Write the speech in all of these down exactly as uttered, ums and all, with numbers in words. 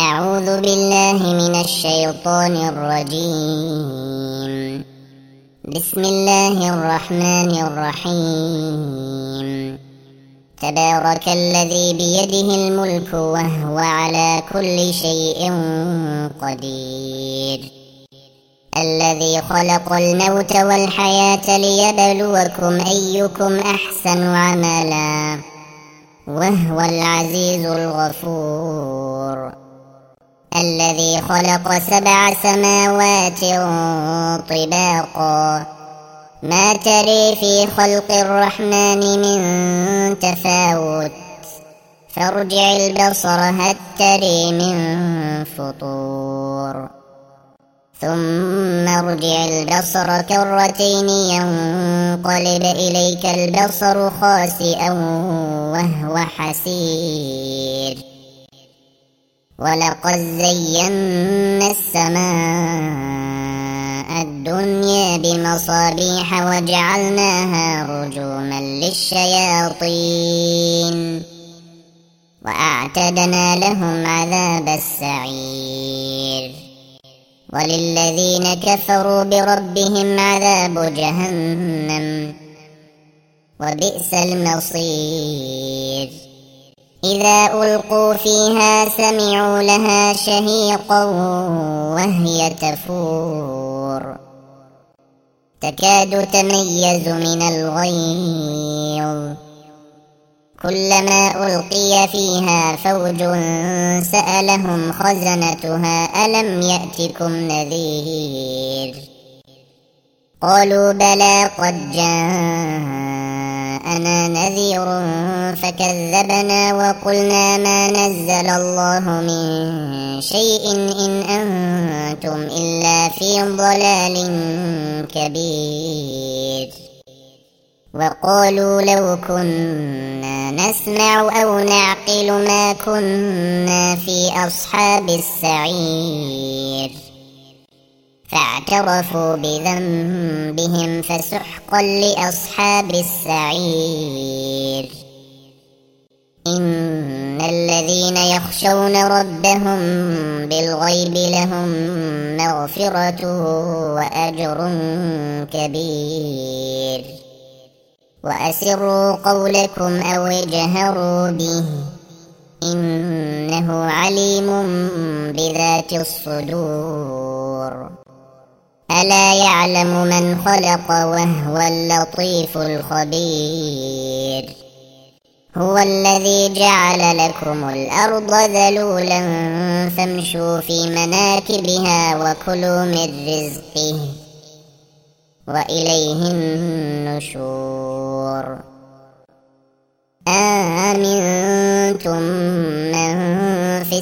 أعوذ بالله من الشيطان الرجيم. بسم الله الرحمن الرحيم. تبارك الذي بيده الملك وهو على كل شيء قدير. الذي خلق الموت والحياة ليبلوكم أيكم أحسن عملا وهو العزيز الغفور. الذي خلق سبع سماوات طباقا ما تري في خلق الرحمن من تفاوت فارجع البصر هل تري من فطور ثم ارجع البصر كرتين ينقلب إليك البصر خاسئا وهو حسير. ولقد زينا السماء الدنيا بمصابيح وجعلناها رجوما للشياطين وأعتدنا لهم عذاب السعير. وللذين كفروا بربهم عذاب جهنم وبئس المصير. إذا ألقوا فيها سمعوا لها شهيقا وهي تفور تكاد تميز من الغيظ كلما ألقي فيها فوج سألهم خزنتها ألم يأتكم نذير قالوا بلى قد جاءنا نذير فكذبنا وقلنا ما نزل الله من شيء إن أنتم إلا في ضلال كبير. وقالوا لو كنا نسمع أو نعقل ما كنا في أصحاب السعير فاعترفوا بذنبهم فسحقا لأصحاب السعير. إن الذين يخشون ربهم بالغيب لهم مغفرة وأجر كبير. وأسروا قولكم أو اجهروا به إنه عليم بذات الصدور. ألا يعلم من خلق وهو اللطيف الخبير. هو الذي جعل لكم الأرض ذلولا فامشوا في مناكبها وكلوا من رزقه وإليه النشور. آمنتم من في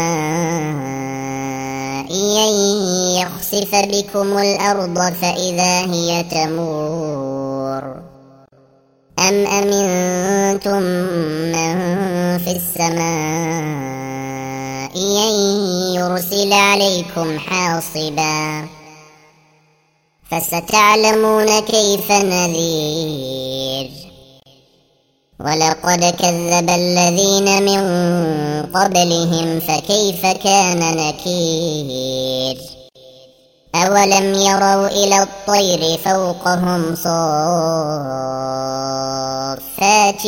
السماء أن يخسف بكم الأرض فإذا هي تمور أم أمنتم من في السماء أن يرسل عليكم حاصبا فستعلمون كيف نذير. ولقد كذب الذين من قبلهم فكيف كان نكير. أولم يروا إلى الطير فوقهم صافات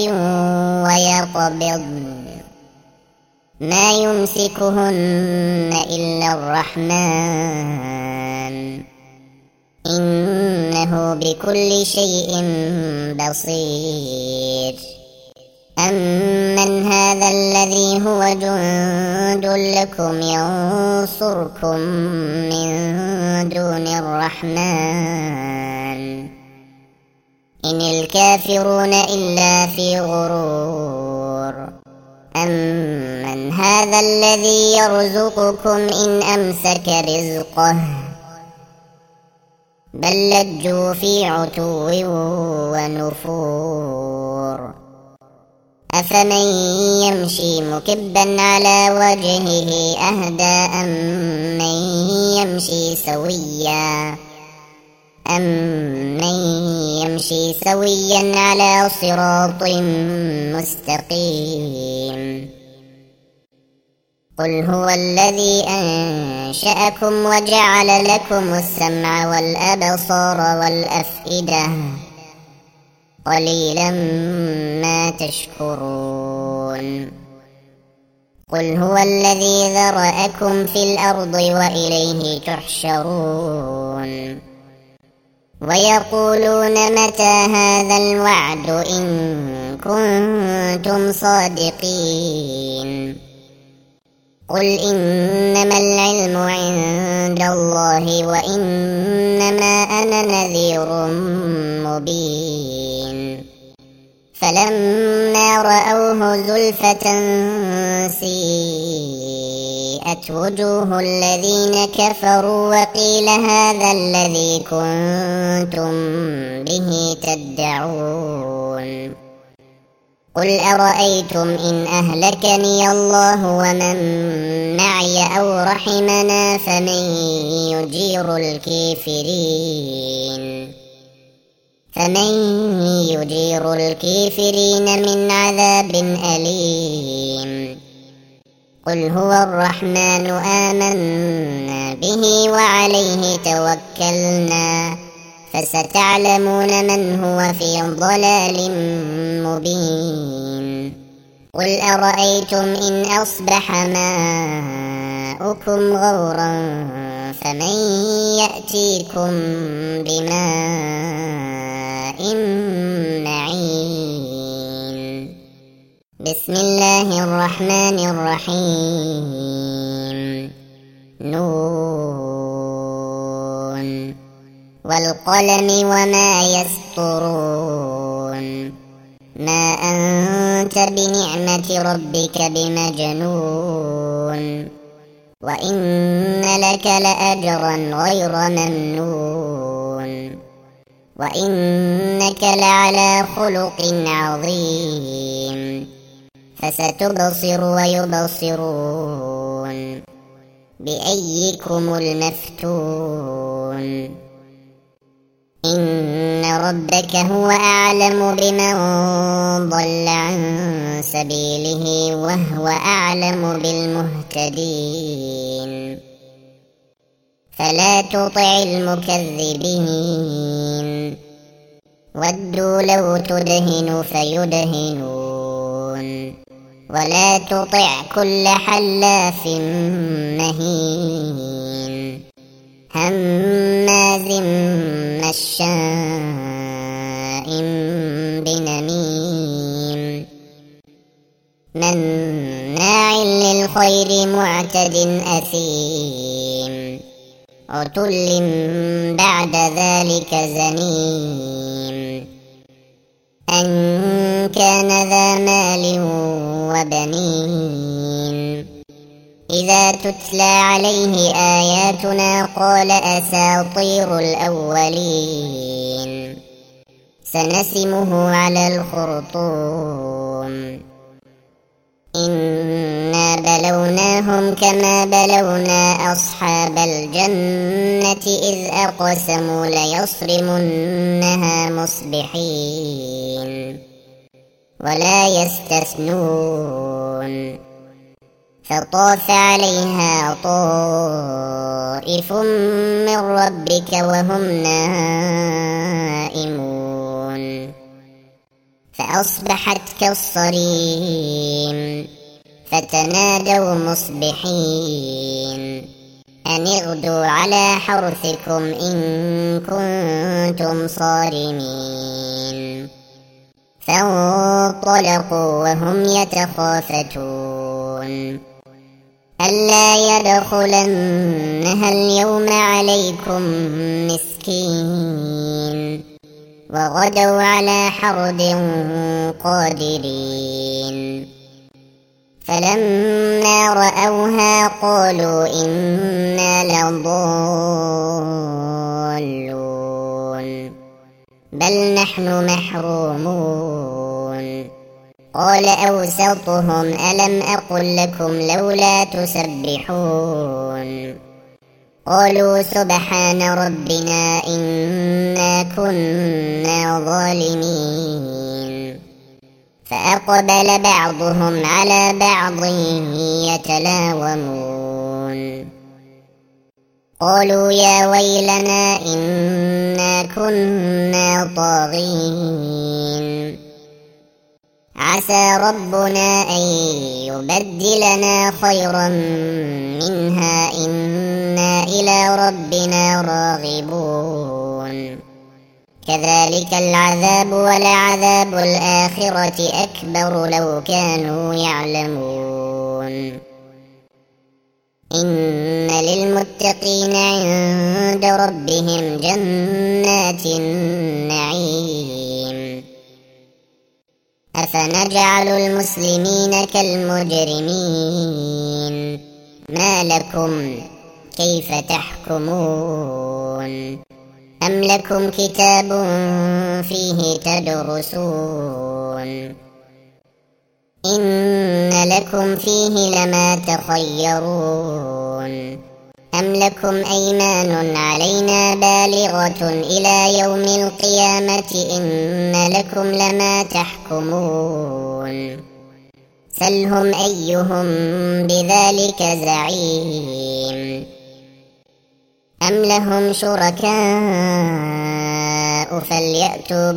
ويقبضن ما يمسكهن إلا الرحمن إنه بكل شيء بصير. أمن هذا الذي هو جند لكم ينصركم من دون الرحمن إن الكافرون إلا في غرور. أمن هذا الذي يرزقكم إن أمسك رزقه بل لجوا في عتو ونفور. أفمن يمشي مكبا على وجهه أهدى أمن يمشي سويا أمن يمشي سويا على صراط مستقيم. قل هو الذي أنشأكم وجعل لكم السمع والأبصار والأفئدة قليلا ما تشكرون قل هو الذي ذرأكم في الأرض وإليه تحشرون ويقولون متى هذا الوعد إن كنتم صادقين قل إنما العلم عند الله وإنما أنا نذير مبين فلما رأوه زلفة سيئت وجوه الذين كفروا وقيل هذا الذي كنتم به تدعون قل أرأيتم إن أهلكني الله ومن معي أو رحمنا فمن يجير الكافرين فمن يجير الكافرين من عذاب أليم قل هو الرحمن آمنا به وعليه توكلنا فستعلمون من هو في ضلال مبين قل أرأيتم إن أصبح ماؤكم غورا فمن يأتيكم بماء معين بسم الله الرحمن الرحيم نون والقلم وما يسطرون ما أنت بنعمة ربك بمجنون وإن لك لأجرا غير ممنون وإنك لعلى خلق عظيم فستبصر ويبصرون بأيكم المفتون إن ربك هو أعلم بمن ضل عن سبيله وهو أعلم بالمهتدين فلا تطع المكذبين ودوا لو تدهن فيدهنون ولا تطع كل حلاف مهين هماز مشاء بنميم مناع للخير معتد أثيم عتل بعد ذلك زنيم أن كان ذا مال وبنين إذا تتلى عليه آياتنا قال أساطير الأولين سنسمه على الخرطوم إنا بلوناهم كما بلونا أصحاب الجنة إذ أقسموا ليصرمنها مصبحين ولا يستثنون فطاف عليها طائف من ربك وهم نائمون فأصبحت كالصريم فتنادوا مصبحين أن اغدوا على حرثكم إن كنتم صارمين فانطلقوا وهم يتخافتون ألا يدخلنها اليوم عليكم مسكين وغدوا على حرد قادرين فلما رأوها قالوا إنا لضالون بل نحن محرومون قال أوسطهم ألم أقل لكم لولا تسبحون قالوا سبحان ربنا إنا كنا ظالمين فأقبل بعضهم على بعض يتلاومون قالوا يا ويلنا إنا كنا طاغين عسى ربنا أن يبدلنا خيرا منها إنا إلى ربنا راغبون كذلك العذاب ولعذاب الآخرة أكبر لو كانوا يعلمون إن للمتقين عند ربهم جنات النعيم أفنجعل المسلمين كالمجرمين ما لكم كيف تحكمون أم لكم كتاب فيه تدرسون إن لكم فيه لما تخيرون أم لكم أيمان علينا بالغة إلى يوم القيامة إن لكم لما تحكمون سلهم أيهم بذلك زعيم أم لهم شركاء فليأتوا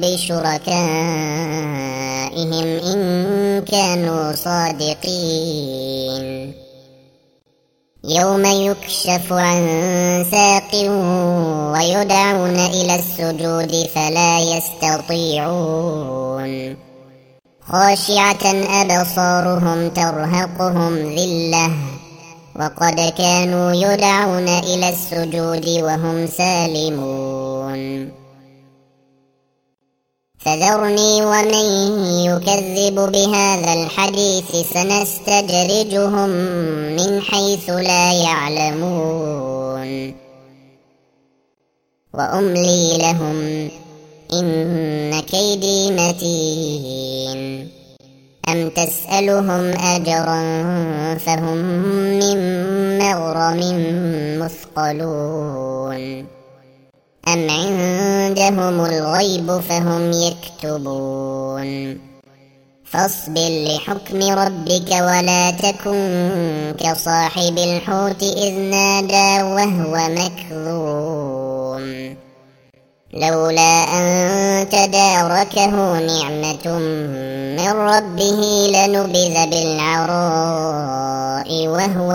بشركائهم إن كانوا صادقين يوم يكشف عن ساق ويدعون إلى السجود فلا يستطيعون خاشعة أبصارهم ترهقهم ذلة وقد كانوا يدعون إلى السجود وهم سالمون فذرني ومن يكذب بهذا الحديث سنستدرجهم من حيث لا يعلمون وأملي لهم إن كيدي متين أم تسألهم أجرا فهم من مغرم مثقلون أم عندهم الغيب فهم يكتبون فاصبر لحكم ربك ولا تكن كصاحب الحوت إذ نادى وهو مكظوم لولا أن تداركه نعمة من ربه لنبذ بالعراء وهو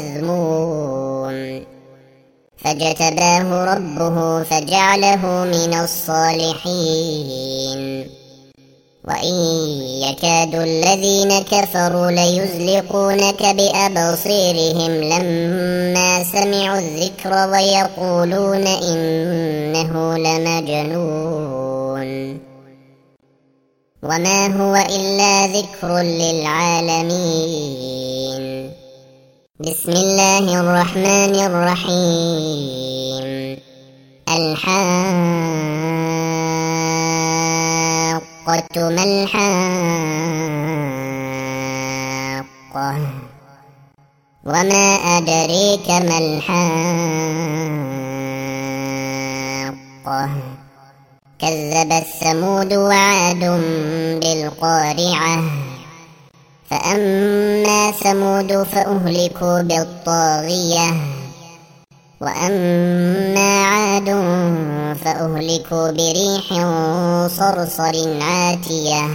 مذموم فاجتباه ربه فجعله من الصالحين وإن يكاد الذين كفروا ليزلقونك بأبصيرهم لما سمعوا الذكر ويقولون إنه لمجنون وما هو إلا ذكر للعالمين بسم الله الرحمن الرحيم الحاقة ما الحاقة وما أدريك ما الحاقة كذبت ثمود وعاد بالقارعة فأما ثمود فأهلكوا بالطاغية وأما عاد فأهلكوا بريح صرصر عاتية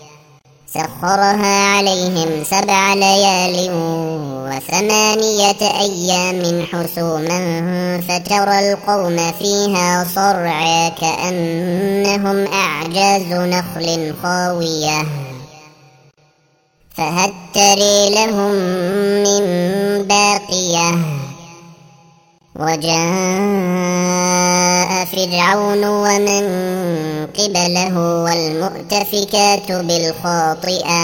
سخرها عليهم سبع ليال وثمانية أيام حسوما فترى القوم فيها صرعى كأنهم أعجاز نخل خاوية فهل تري لهم من باقية وجاء فرعون ومن قبله والمؤتفكات بالخاطئة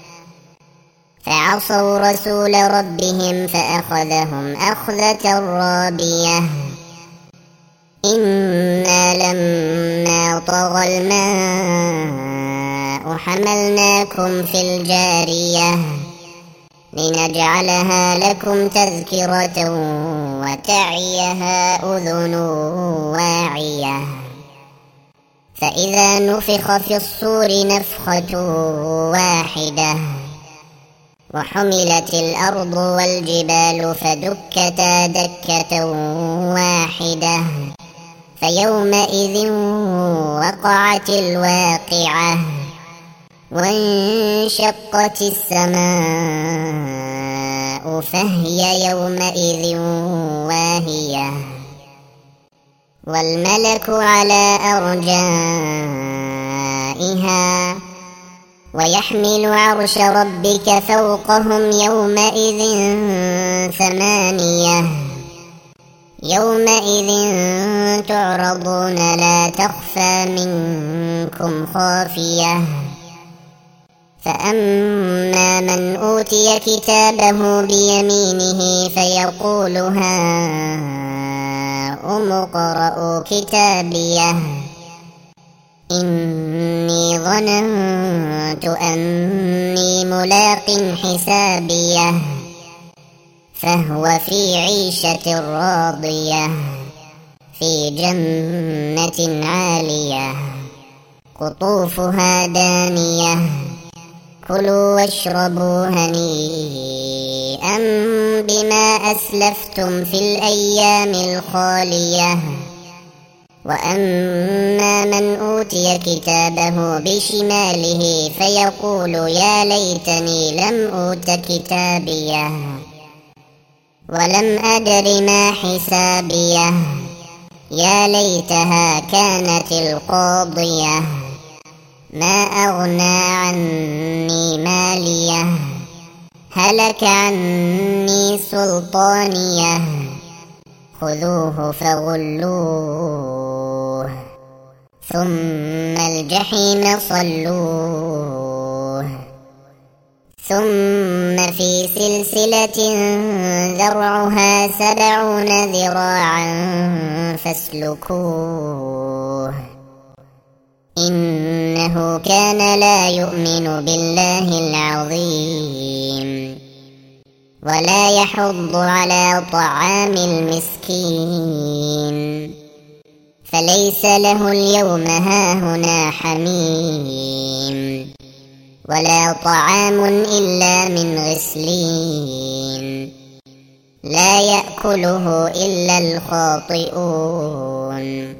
فعصوا رسول ربهم فأخذهم أخذة رابية إنا لما طغى الماء حملناكم في الجارية لنجعلها لكم تذكرة وتعيها أذن واعية فإذا نفخ في الصور نفخة واحدة وحملت الأرض والجبال فدكتا دكة واحدة فيومئذ وقعت الواقعة وانشقت السماء فهي يومئذ واهية والملك على أرجائها ويحمل عرش ربك فوقهم يومئذ ثمانية يومئذ تعرضون لا تخفى منكم خافية فأما من أوتي كتابه بيمينه فيقول هاؤم اقرءوا كتابيه إني ظننت أني ملاق حسابيه فهو في عيشة راضية في جنة عالية قطوفها دانية كلوا واشربوا هنيئا بما أسلفتم في الأيام الخالية وأما من أوتي كتابه بشماله فيقول يا ليتني لم أوت كتابيه ولم أدر ما حسابيه يا ليتها كانت القاضية ما أغنى عني ماليه هلك عني سلطانيه خذوه فغلوه ثم الجحيم صلوه ثم في سلسلة ذرعها سبعون ذراعا فاسلكوه إنه كان لا يؤمن بالله العظيم ولا يحض على طعام المسكين فليس له اليوم هاهنا حميم ولا طعام إلا من غسلين لا يأكله إلا الخاطئون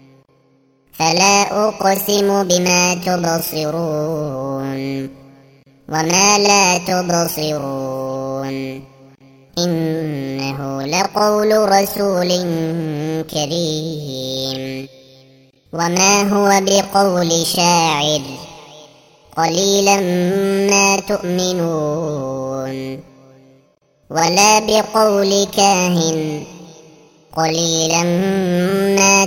فلا أقسم بما تبصرون وما لا تبصرون إنه لقول رسول كريم وما هو بقول شاعر قليلا ما تؤمنون ولا بقول كاهن قليلا ما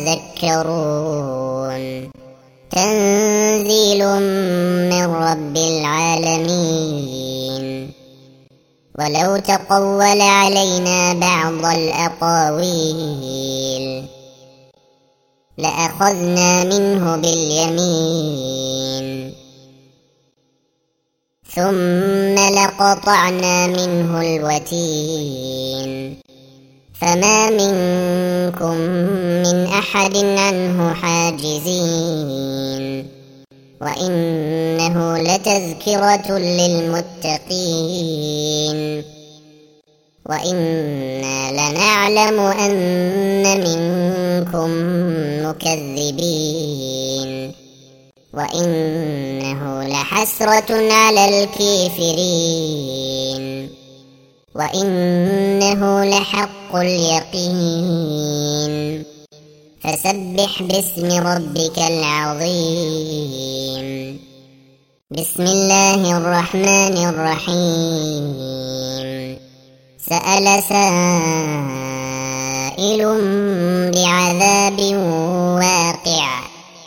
تذكرون تنزيل من رب العالمين ولو تقول علينا بعض الأقاويل لأخذنا منه باليمين ثم لقطعنا منه الوتين فما منكم من أحد عنه حاجزين وإنه لتذكرة للمتقين وإنا لنعلم أن منكم مكذبين وإنه لحسرة على الكافرين وإنه لحق اليقين فسبح باسم ربك العظيم بسم الله الرحمن الرحيم سأل سائل بعذاب واقع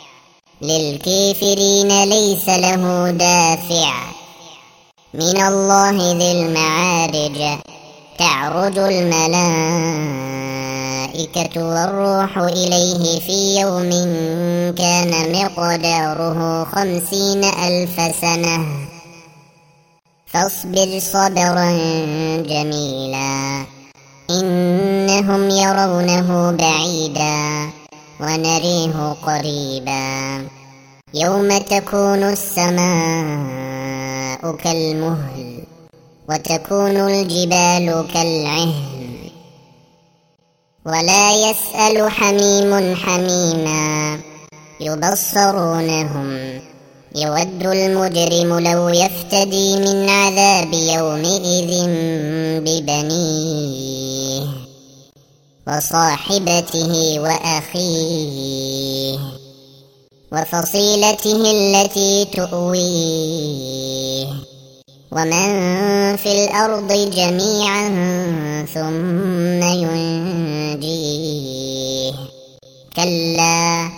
للكافرين ليس له دافع من الله ذي المعارج تعرج الملائكة والروح إليه في يوم كان مقداره خمسين ألف سنة فاصبر صبرا جميلا إنهم يرونه بعيدا ونريه قريبا يوم تكون السماء كالمهل وتكون الجبال كالعهن ولا يسأل حميم حميما يبصرونهم يود المجرم لو يفتدي من عذاب يومئذ ببنيه وصاحبته وأخيه وفصيلته التي تؤويه ومن في الأرض جميعا ثم ينجيه كلا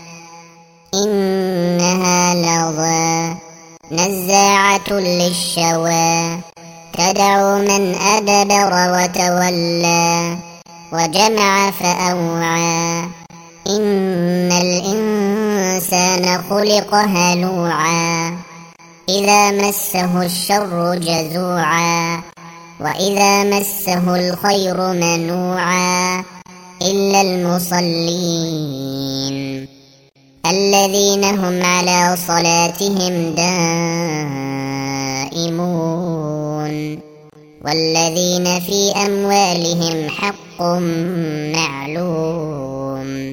إنها لظى نزاعة للشوى تدعو من أدبر وتولى وجمع فأوعى إن الإنسان خلق هلوعا إذا مسه الشر جزوعا وإذا مسه الخير منوعا إلا المصلين الذين هم على صلاتهم دائمون والذين في أموالهم حق معلوم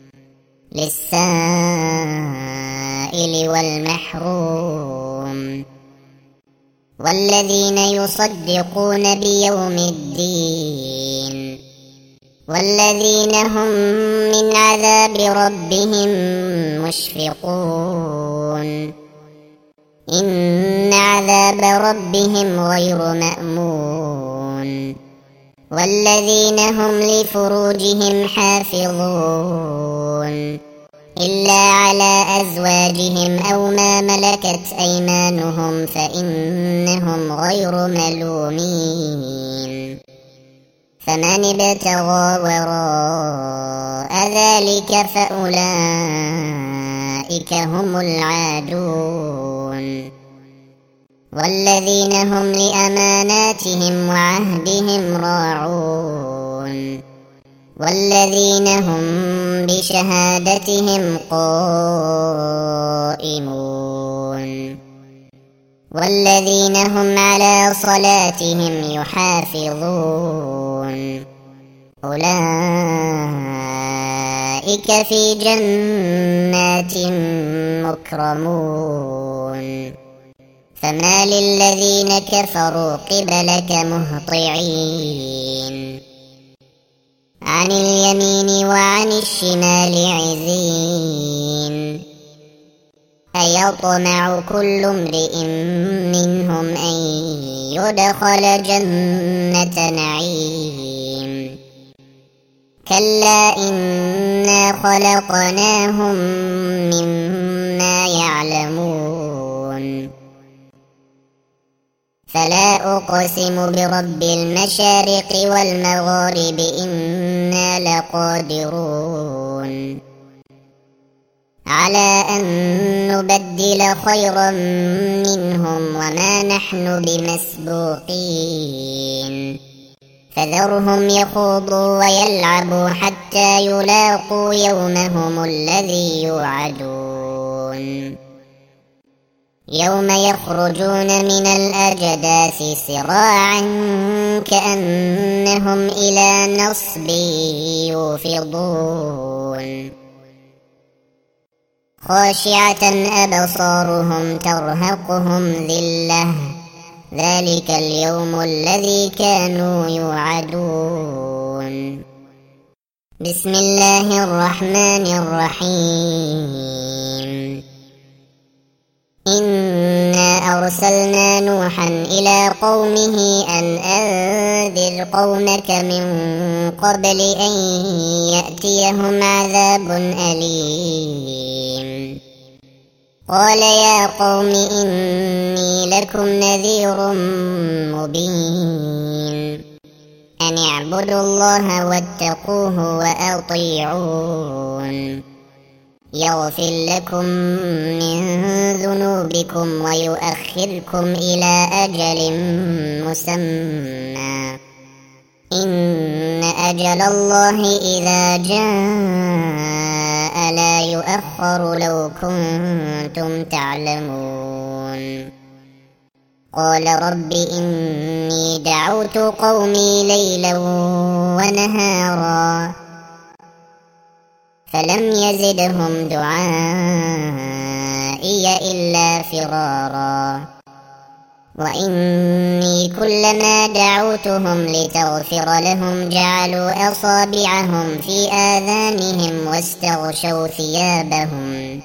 للسائل والمحروم والذين يصدقون بيوم الدين والذين هم من عذاب ربهم مشفقون إن عذاب ربهم غير مأمون والذين هم لفروجهم حافظون إلا على أزواجهم أو ما ملكت أيمانهم فإنهم غير ملومين فمن ابتغى وراء ذلك فأولئك هم العادون والذين هم لأماناتهم وعهدهم راعون والذين هم بشهادتهم قائمون والذين هم على صلاتهم يحافظون أولئك في جنات مكرمون فما للذين كفروا قبلك مهطعين عن اليمين وعن الشمال عزين أيطمع كل امرئ منهم أن يدخل جنة نعيم كلا إنا خلقناهم مما يعلمون فلا أقسم برب المشارق والمغارب إنا لقادرون على أن نبدل خيرا منهم وما نحن بمسبوقين فذرهم يخوضوا ويلعبوا حتى يلاقوا يومهم الذي يوعدون يوم يخرجون من الأجداث سراعا كأنهم إلى نصب يوفضون خاشعة أبصارهم ترهقهم ذلة ذلك اليوم الذي كانوا يوعدون بسم الله الرحمن الرحيم إنا أرسلنا نوحا إلى قومه أن أنذر قومك من قبل أن يأتيهم عذاب أليم قال يا قوم إني لكم نذير مبين أن اعبدوا الله واتقوه وأطيعون يغفر لكم من ذنوبكم ويؤخركم إلى أجل مسمى إن أجل الله إذا جاء ولا يؤخر لو كنتم تعلمون. قال رب إني دعوت قومي ليلا ونهارا فلم يزدهم دعائي إلا فرارا. وإني كلما دعوتهم لتغفر لهم جعلوا أصابعهم في آذانهم واستغشوا ثيابهم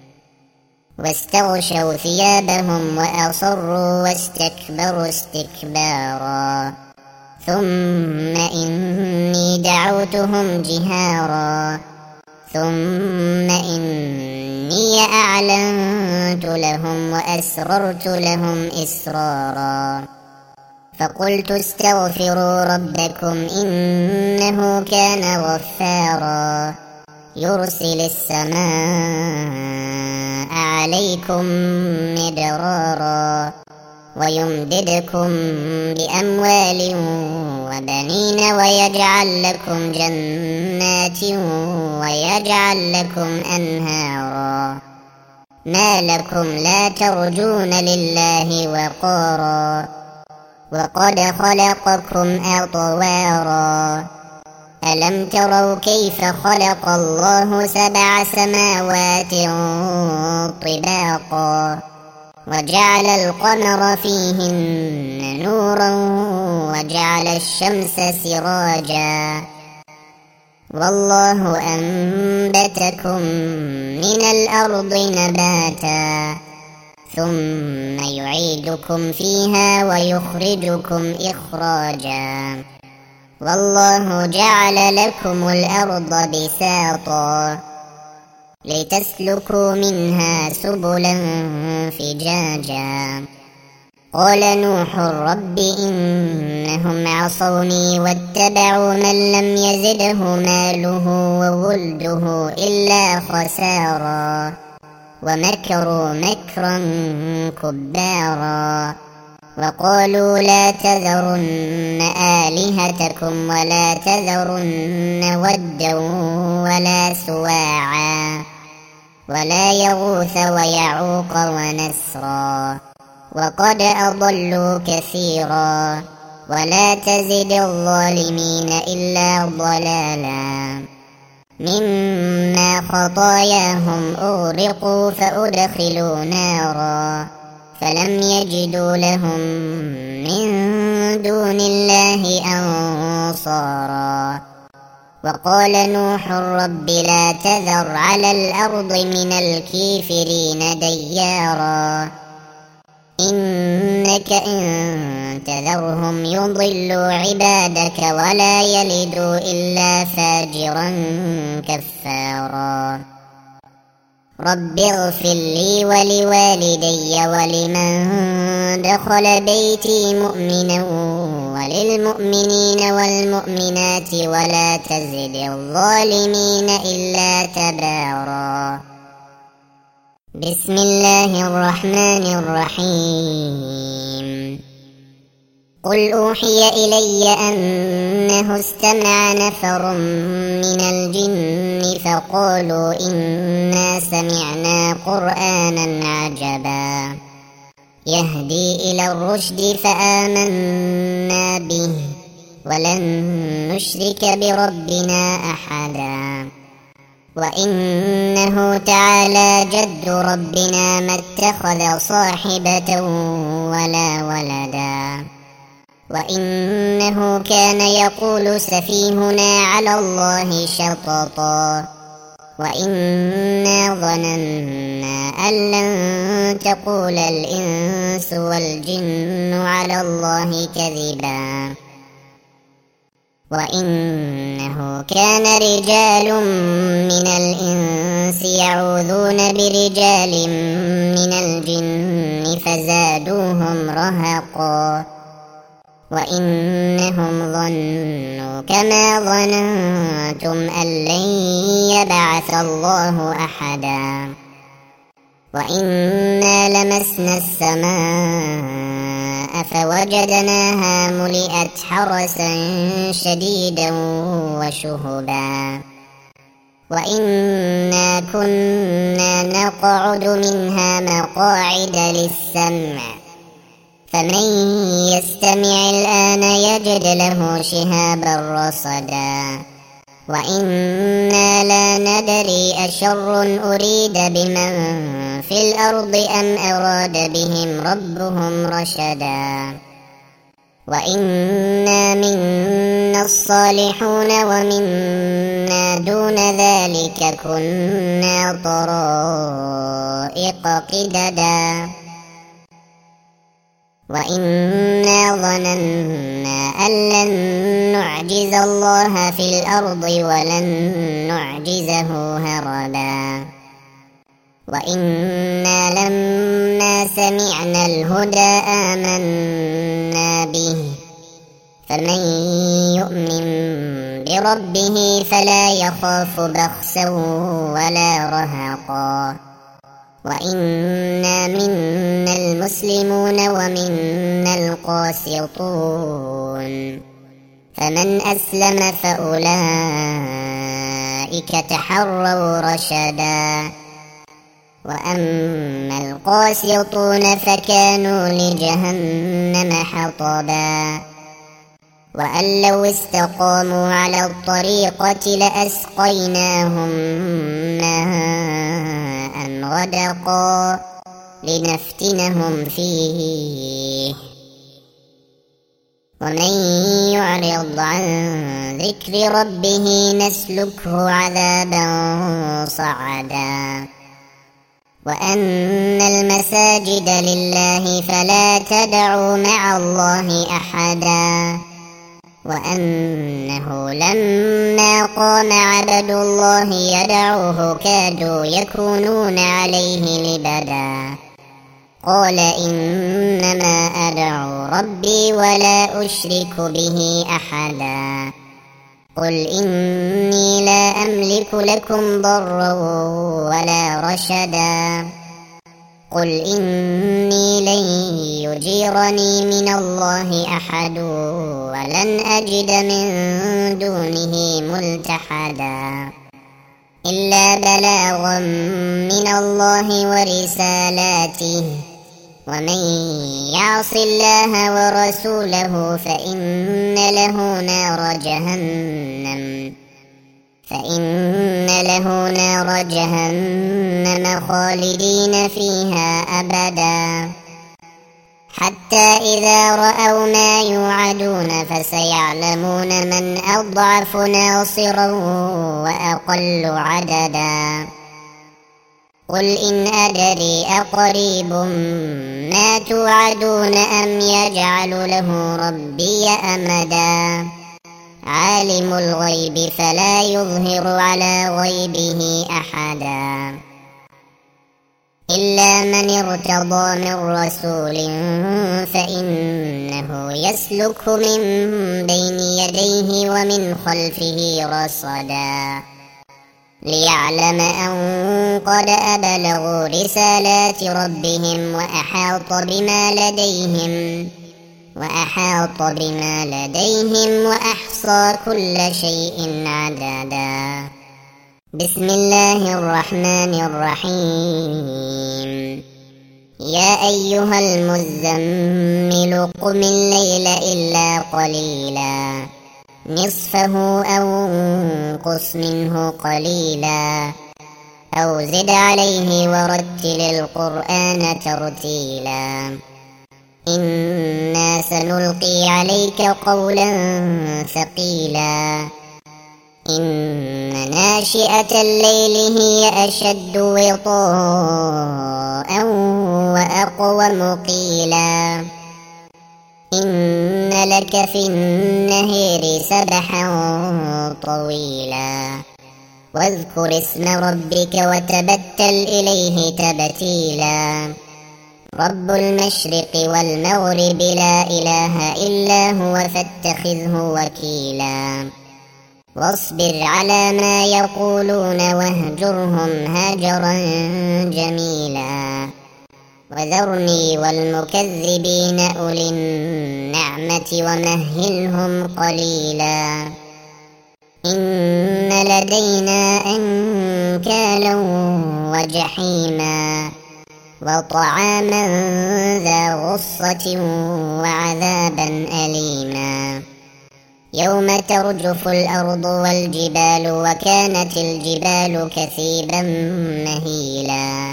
واستغشوا ثيابهم وأصروا واستكبروا استكبارا. ثم إني دعوتهم جهارا ثم إني أعلنت لهم وأسررت لهم إسرارا. فقلت استغفروا ربكم إنه كان غفارا يرسل السماء عليكم مدرارا ويمددكم بأموال وبنين ويجعل لكم جنات ويجعل لكم أنهارا. ما لكم لا ترجون لله وقارا وقد خلقكم أطوارا. ألم تروا كيف خلق الله سبع سماوات طباقا وجعل القمر فيهن نورا وجعل الشمس سراجا والله أنبتكم من الأرض نباتا ثم يعيدكم فيها ويخرجكم إخراجا. والله جعل لكم الأرض بساطا لتسلكوا منها سبلا فجاجا. قال نوح رب إنهم عصوني واتبعوا من لم يزده ماله وولده إلا خسارا ومكروا مكرا كبارا. وقالوا لا تذرن آلهتكم ولا تذرن ودا ولا سواعا ولا يغوث ويعوق ونسرا وقد أضلوا كثيرا ولا تزد الظالمين إلا ضلالا. مما خطاياهم أغرقوا فأدخلوا نارا فلم يجدوا لهم من دون الله أنصارا. وقال نوح رب لا تذر على الأرض من الكافرين ديارا إنك إن تذرهم يضلوا عبادك ولا يلدوا إلا فاجرا كفارا. رب اغفر لي ولوالدي ولمن دخل بيتي مؤمنا وللمؤمنين والمؤمنات ولا تزد الظالمين إلا تبارا. بسم الله الرحمن الرحيم. قل أوحي إلي أنه استمع نفر من الجن فقالوا إنا سمعنا قرآنا عجبا يهدي إلى الرشد فآمنا به ولن نشرك بربنا أحدا وإنه تعالى جد ربنا ما اتخذ صاحبة ولا ولدا وإنه كان يقول سفيهنا على الله شططا وإنا ظننا أن لن تقول الإنس والجن على الله كذبا وإنه كان رجال من الإنس يعوذون برجال من الجن فزادوهم رهقا وإنهم ظنوا كما ظننتم أن لن يبعث الله أحدا وإنا لمسنا السماء فوجدناها ملئت حرسا شديدا وشهبا وإنا كنا نقعد منها مقاعد للسمع فمن يستمع الآن يجد له شهابا رصدا وإنا لا ندري أشر أريد بمن في الأرض أم أراد بهم ربهم رشدا وإنا منا الصالحون ومنا دون ذلك كنا طرائق قددا وإنا ظننا أن لن نعجز الله في الأرض ولن نعجزه هربا وإنا لما سمعنا الهدى آمنا به فمن يؤمن بربه فلا يخاف بخسا ولا رهقا وإنا منا المسلمون ومنا القاسطون فمن أسلم فأولئك تحروا رشدا وأما القاسطون فكانوا لجهنم حطبا وأن لو استقاموا على الطريقة لأسقيناهم ماء غدقا لنفتنهم فيه ومن يعرض عن ذكر ربه نسلكه عذابا صعدا وأن المساجد لله فلا تدعوا مع الله أحدا وأنه لما قام عبد الله يدعوه كادوا يكونون عليه لبدا قال إنما أدعو ربي ولا أشرك به أحدا قل إني لا أملك لكم ضرا ولا رشدا قل إني لن يجيرني من الله أحد ولن أجد من دونه ملتحدا إلا بلاغا من الله ورسالاته ومن يعص الله ورسوله فإن له نار جهنم فإن له نار جهنم خالدين فيها أبدا حتى إذا رأوا ما يوعدون فسيعلمون من أضعف ناصرا وأقل عددا قل إن أدري أقريب ما توعدون أم يجعل له ربي أمدا عالم الغيب فلا يظهر على غيبه أحدا إلا من ارتضى من رسول فإنه يسلك من بين يديه ومن خلفه رصدا ليعلم أن قد أبلغوا رسالات ربهم وأحاط بما لديهم وأحاط بما لديهم وأحصى كل شيء عددا بسم الله الرحمن الرحيم يا أيها المزمل قم الليل إلا قليلا نصفه أو انقص منه قليلا أو زد عليه ورتل القرآن ترتيلا إنا سنلقي عليك قولا ثقيلا إن ناشئة الليل هي أشد وطاء وأقوم قيلا إن لك في النهر سبحا طويلا واذكر اسم ربك وتبتل إليه تبتيلا رب المشرق والمغرب لا إله إلا هو فاتخذه وكيلا واصبر على ما يقولون واهجرهم هاجرا جميلا وذرني والمكذبين أولي النعمة ومهلهم قليلا إن لدينا أن وجحيما وطعاما ذا غصة وعذابا أليما يوم ترجف الأرض والجبال وكانت الجبال كثيبا مهيلا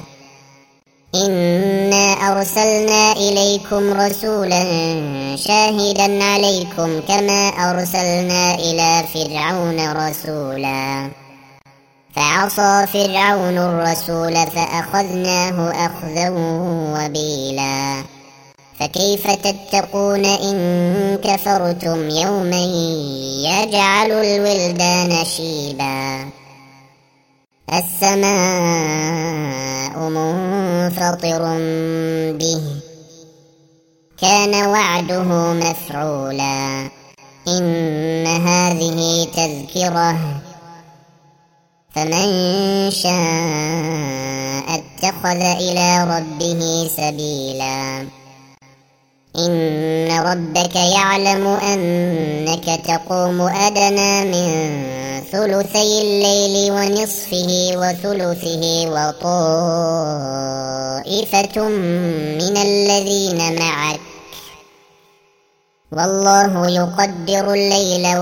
إنا أرسلنا إليكم رسولا شاهدا عليكم كما أرسلنا إلى فرعون رسولا فعصى فرعون الرسول فأخذناه أخذا وبيلا فكيف تتقون إن كفرتم يوما يجعل الولدان شيبا السماء منفطر به كان وعده مفعولا إن هذه تذكرة فمن شاء اتخذ إلى ربه سبيلا إن ربك يعلم أنك تقوم أدنى من ثلثي الليل ونصفه وثلثه وطائفة من الذين معك والله يقدر الليل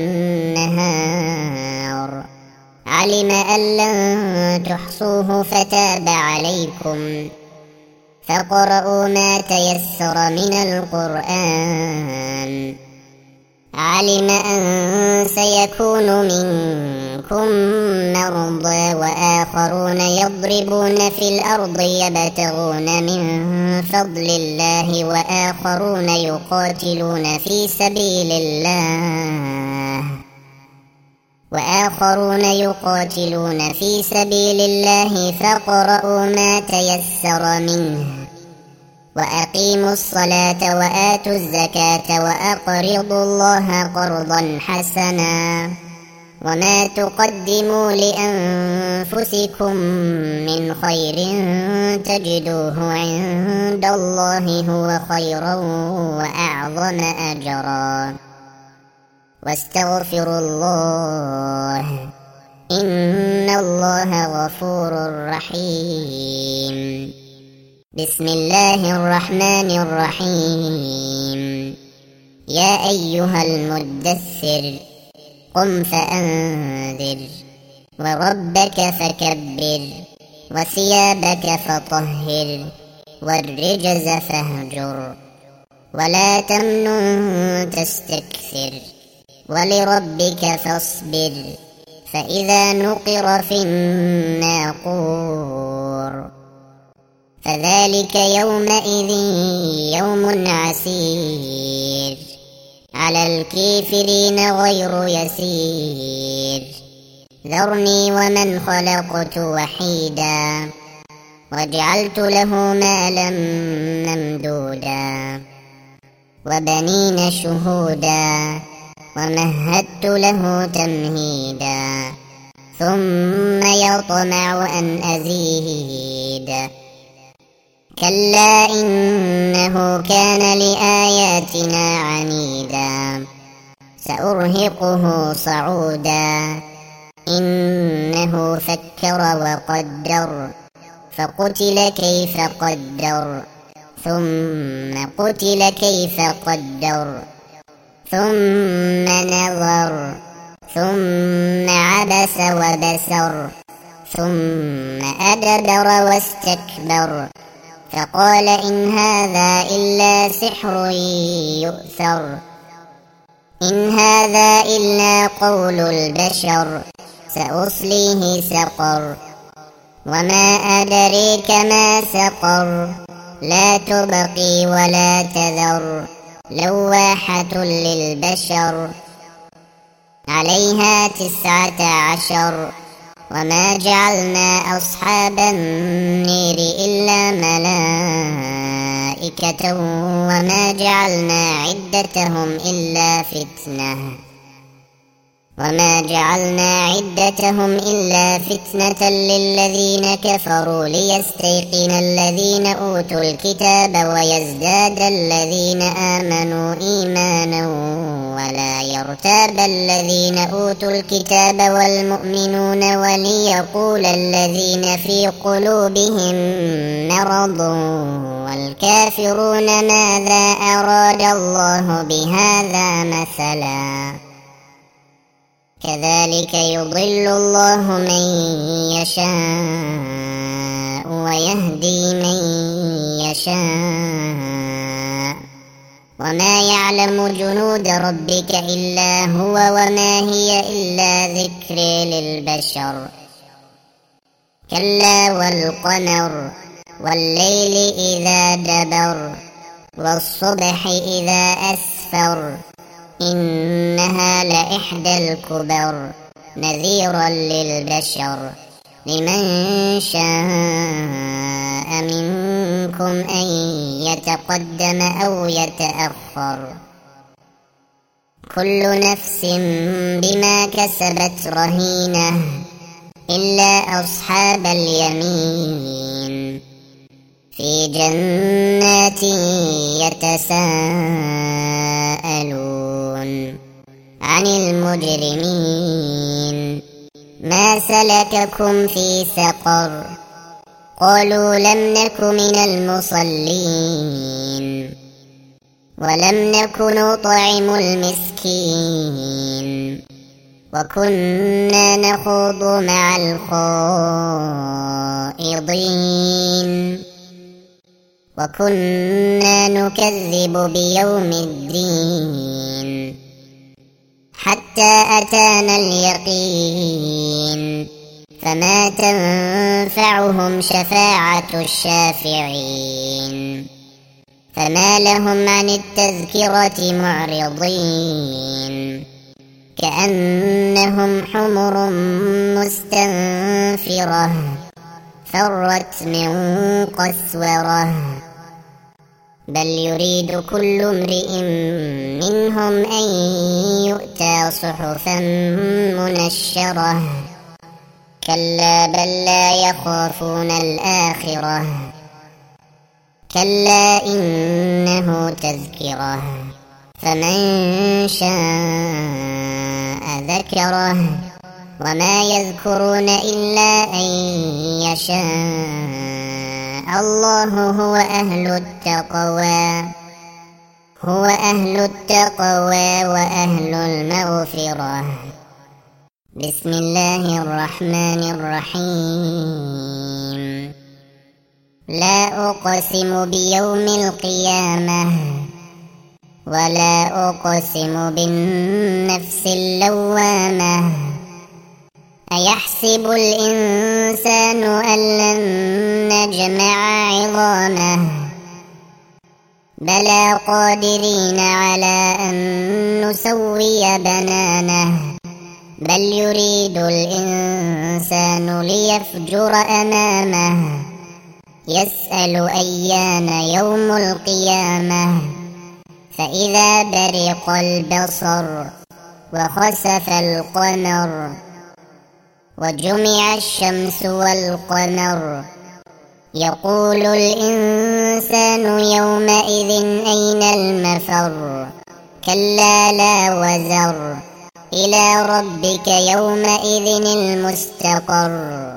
والنهار علم أن لن تحصوه فتاب عليكم فاقرؤوا ما تيسر من القرآن علم أن سيكون منكم مرضى وآخرون يضربون في الأرض يبتغون من فضل الله وآخرون يقاتلون في سبيل الله وآخرون يقاتلون في سبيل الله فاقرؤوا ما تيسر منه وأقيموا الصلاة وآتوا الزكاة وأقرضوا الله قرضا حسنا وما تقدموا لأنفسكم من خير تجدوه عند الله هو خيرا وأعظم أجرا واستغفروا الله إن الله غفور رحيم بسم الله الرحمن الرحيم يا أيها المدثر قم فأنذر وربك فكبر وثيابك فطهر والرجز فاهجر ولا تمنن تستكثر ولربك فاصبر فإذا نقر في الناقور فذلك يومئذ يوم عسير على الكافرين غير يسير ذرني ومن خلقت وحيدا وجعلت له مالا ممدودا وبنين شهودا ومهدت له تمهيدا ثم يطمع أن أزيد كلا إنه كان لآياتنا عنيدا سأرهقه صعودا إنه فكر وقدر فقتل كيف قدر ثم قتل كيف قدر ثم نظر ثم عبس وبسر ثم أدبر واستكبر فقال إن هذا إلا سحر يؤثر إن هذا إلا قول البشر سأصليه سقر وما أدريك ما سقر لا تبقي ولا تذر لواحة للبشر عليها تسعة عشر وما جعلنا أصحاب النير إلا ملائكة وما جعلنا عدتهم إلا فتنة وما جعلنا عدتهم إلا فتنة للذين كفروا ليستيقن الذين أوتوا الكتاب ويزداد الذين آمنوا إيمانا ولا يرتاب الذين أوتوا الكتاب والمؤمنون وليقول الذين في قلوبهم مرض والكافرون ماذا أراد الله بهذا مثلا كذلك يضل الله من يشاء ويهدي من يشاء وما يعلم جنود ربك إلا هو وما هي إلا ذكر للبشر كلا والقمر والليل إذا دبر والصبح إذا أسفر إنها لإحدى الكبر نذيرا للبشر لمن شاء منكم أن يتقدم أو يتأخر كل نفس بما كسبت رهينة إلا أصحاب اليمين في جنات يتساءلون عن المجرمين ما سلككم في سقر قالوا لم نك من المصلين ولم نك نطعم المسكين وكنا نخوض مع الخائضين وكنا نكذب بيوم الدين حتى أتانا اليقين فما تنفعهم شفاعة الشافعين فما لهم عن التذكرة معرضين كأنهم حمر مستنفرة فرت من قسورة بل يريد كل امرئ منهم أن يؤتى صحفا منشرة كلا بل لا يخافون الآخرة كلا إنه تذكرة فمن شاء ذكره وما يذكرون إلا أن يشاء الله هو أهل التقوى هو أهل التقوى وأهل المغفرة بسم الله الرحمن الرحيم لا أقسم بيوم القيامة ولا أقسم بالنفس اللوامة أيحسب الإنسان أن لن نجمع عظامه بلى قادرين على أن نسوي بنانه بل يريد الإنسان ليفجر أمامه يسأل أيان يوم القيامة فإذا برق البصر وخسف القمر وجمع الشمس والقمر يقول الإنسان يومئذ أين المفر كلا لا وزر إلى ربك يومئذ المستقر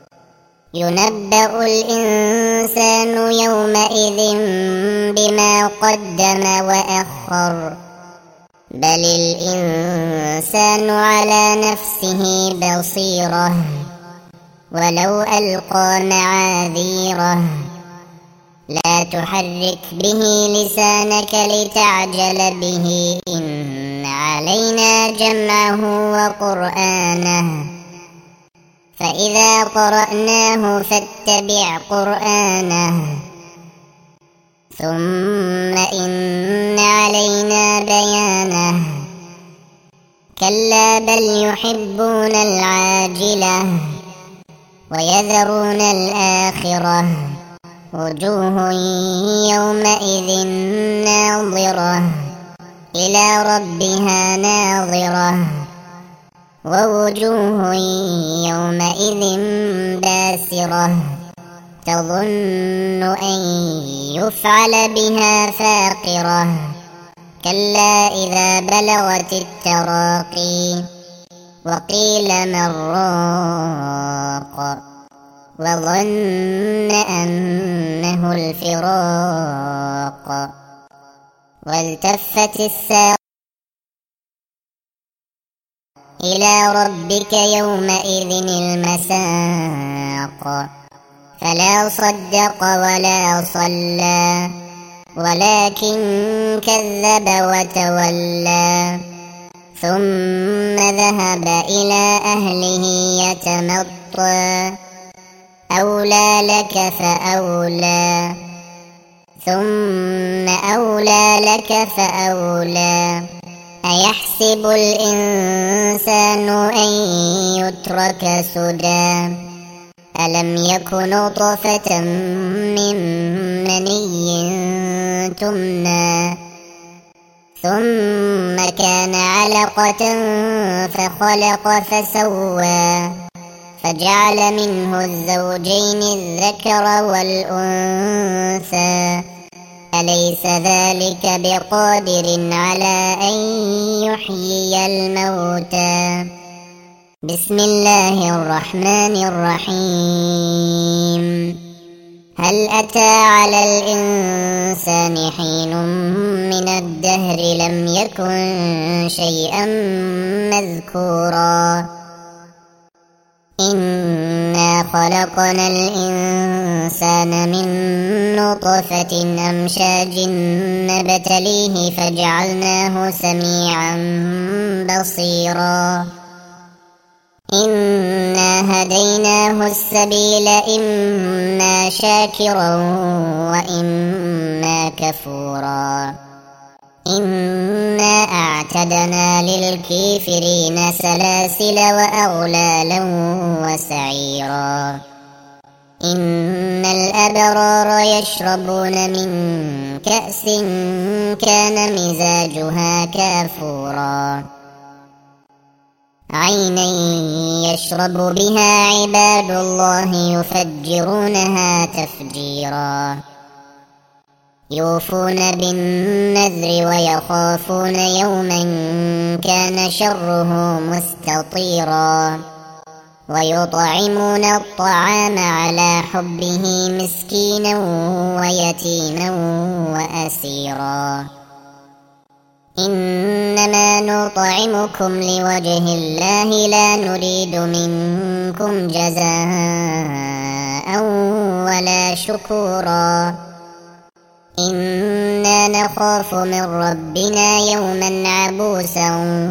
ينبأ الإنسان يومئذ بما قدم وأخر بل الإنسان على نفسه بصيرة ولو ألقى معاذيره لا تحرك به لسانك لتعجل به إن علينا جمعه وقرآنه فإذا قرأناه فاتبع قرآنه ثم إن علينا بيانه كلا بل يحبون العاجلة ويذرون الآخرة وجوه يومئذ ناظرة إلى ربها ناظرة ووجوه يومئذ باسرة تظن أن يفعل بها فاقرة كلا إذا بلغت التراقي وقيل من راق وظن أنه الفراق والتفت الساق إلى ربك يومئذ المساق فلا صدق ولا صلى ولكن كذب وتولى ثم ذهب إلى أهله يتمطى أولى لك فأولى ثم أولى لك فأولى أيحسب الإنسان أن يترك سدى ألم يك نطفة من مني تمنى ثم كان علقة فخلق فسوى فجعل منه الزوجين الذكر والأنثى أليس ذلك بقادر على أن يحيي الموتى بسم الله الرحمن الرحيم هل أتى على الإنسان حين من الدهر لم يكن شيئا مذكورا إنا خلقنا الإنسان من نطفة أمشاج نبتليه فجعلناه سميعا بصيرا إنا هديناه السبيل إما شاكرا وإما كفورا إنا أعتدنا للكافرين سلاسل وأغلالا وسعيرا إن الأبرار يشربون من كأس كان مزاجها كافورا عينا يشرب بها عباد الله يفجرونها تفجيرا يوفون بالنذر ويخافون يوما كان شره مستطيرا ويطعمون الطعام على حبه مسكينا ويتيما وأسيرا إنما نطعمكم لوجه الله لا نريد منكم جزاء ولا شكورا إنا نخاف من ربنا يوما عبوسا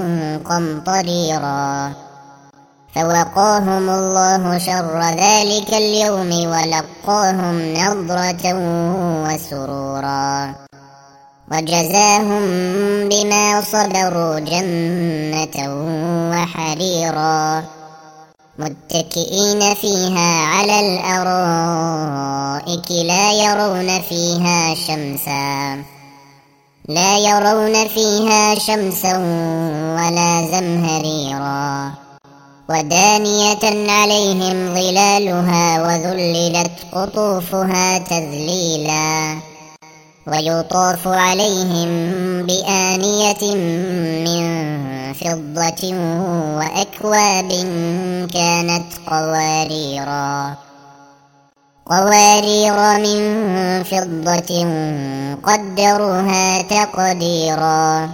قمطريرا فوقاهم الله شر ذلك اليوم ولقاهم نضرة وسرورا وجزاهم بما صبروا جنة وحريرا متكئين فيها على الأرائك لا يرون فيها شمسا لا يرون فيها شمسا ولا زمهريرا ودانية عليهم ظلالها وذللت قطوفها تذليلا ويطاف عليهم بآنية من فضة وأكواب كانت قواريرا قوارير من فضة قدروها تقديرا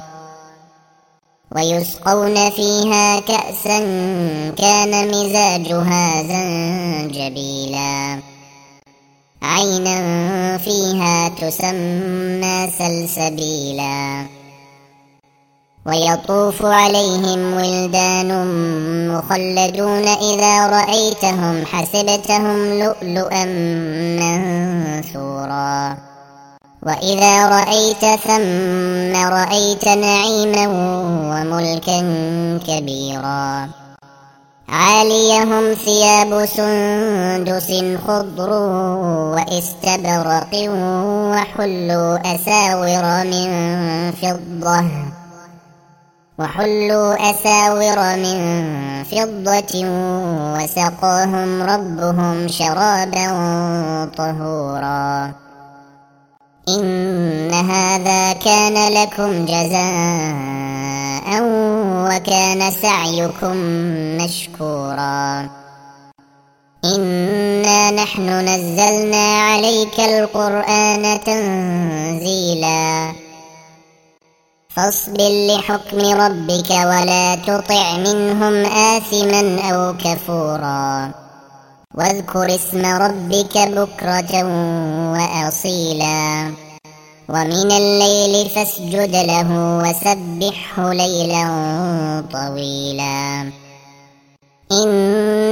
ويسقون فيها كأسا كان مزاجها زنجبيلا عينا فيها تسمى سلسبيلا ويطوف عليهم ولدان مخلدون إذا رأيتهم حسبتهم لؤلؤا منثورا وإذا رأيت ثم رأيت نعيما وملكا كبيرا عاليهم ثياب سندس خضر واستبرق وحلوا أساور من فضة وحلوا أساور من فضة وسقاهم ربهم شرابا طهورا إن هذا كان لكم جزاء وكان سعيكم مشكورا إنا نحن نزلنا عليك القرآن تنزيلا فاصبر لحكم ربك ولا تطع منهم آثما أو كفورا واذكر اسم ربك بكرة وأصيلا ومن الليل فاسجد له وسبحه ليلا طويلا إن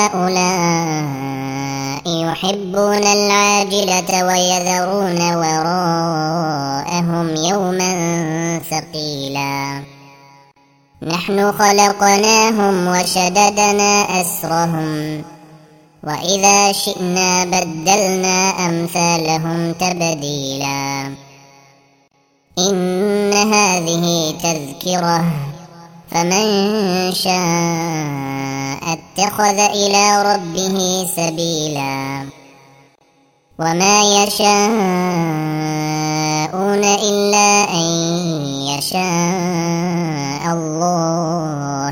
هؤلاء يحبون العاجلة ويذرون وراءهم يوما ثقيلا نحن خلقناهم وشددنا أسرهم وإذا شئنا بدلنا أمثالهم تبديلا إن هذه تذكرة فمن شاء اتخذ إلى ربه سبيلا وما يشاءون إلا أن يشاء الله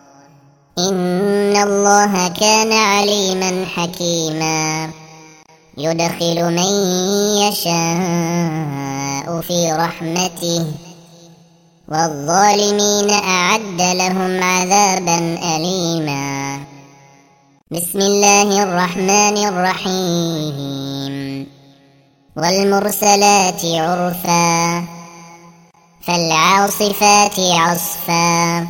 إن الله كان عليما حكيما يدخل من يشاء في رحمته والظالمين أعد لهم عذابا أليما بسم الله الرحمن الرحيم والمرسلات عرفا فالعاصفات عصفا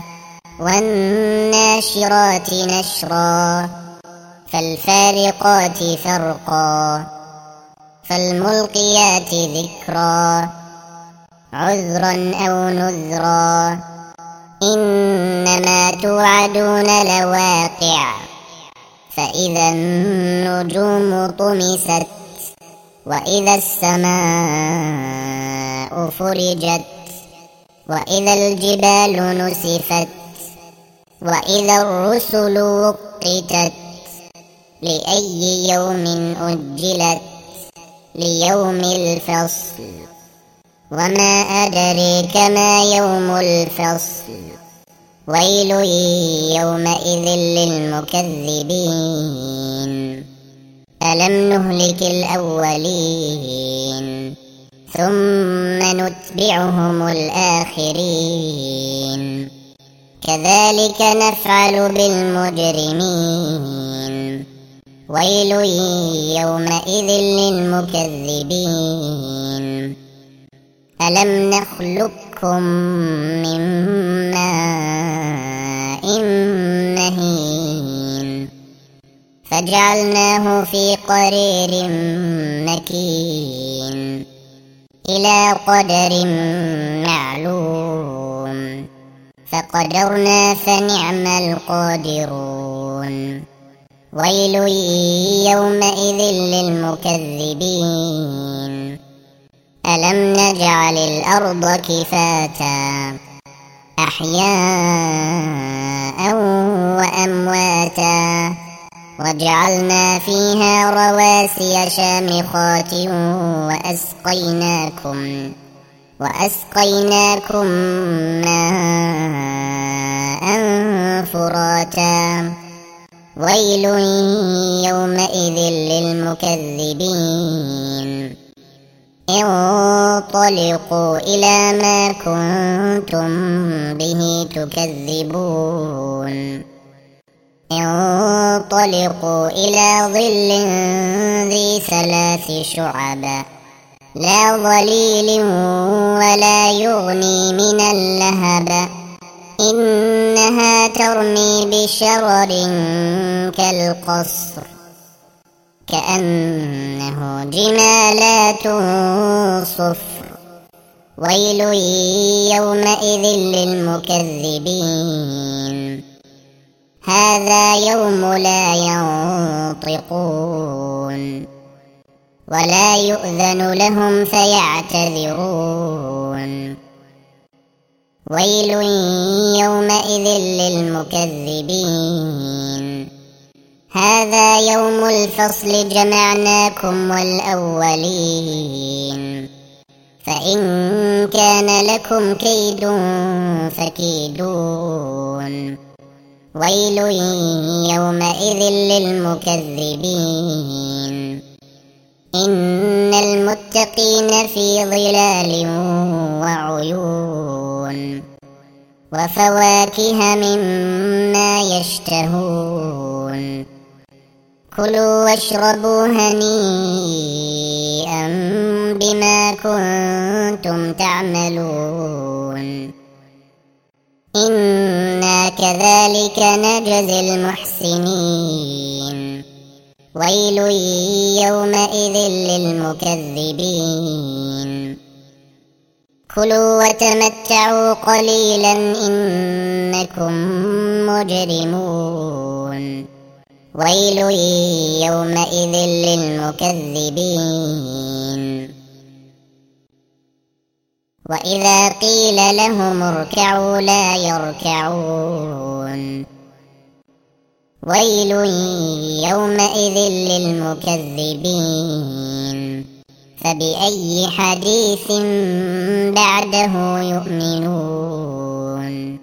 والناشرات نشرا فالفارقات فرقا فالملقيات ذكرا عذرا أو نذرا إنما توعدون لواقع فإذا النجوم طمست وإذا السماء فرجت وإذا الجبال نسفت وإذا الرسل وقتت لأي يوم أجلت ليوم الفصل وما أدريك ما يوم الفصل ويل يومئذ للمكذبين ألم نهلك الأولين ثم نتبعهم الآخرين كذلك نفعل بالمجرمين ويل يومئذ للمكذبين ألم نخلقكم من ماء مهين فجعلناه في قرير مكين إلى قدر معلوم فقدرنا فنعم القادرون ويل يومئذ للمكذبين ألم نجعل الأرض كفاتا أحياء وأمواتا وجعلنا فيها رواسي شامخات وأسقيناكم وأسقيناكم ماء فراتا ويل يومئذ للمكذبين انطلقوا إلى ما كنتم به تكذبون انطلقوا إلى ظل ذي ثلاث شعب لا ظليل ولا يغني من اللهب إنها ترمي بشرر كالقصر كأنه جمالات صفر ويل يومئذ للمكذبين هذا يوم لا ينطقون ولا يؤذن لهم فيعتذرون ويل يومئذ للمكذبين هذا يوم الفصل جمعناكم والأولين فإن كان لكم كيد فكيدون ويل يومئذ للمكذبين إن المتقين في ظلال وعيون وفواكه مما يشتهون كلوا واشربوا هنيئا بما كنتم تعملون إنا كذلك نجزي المحسنين ويل يومئذ للمكذبين كلوا وتمتعوا قليلا إنكم مجرمون ويل يومئذ للمكذبين وإذا قيل لهم اركعوا لا يركعون ويل يومئذ للمكذبين فبأي حديث بعده يؤمنون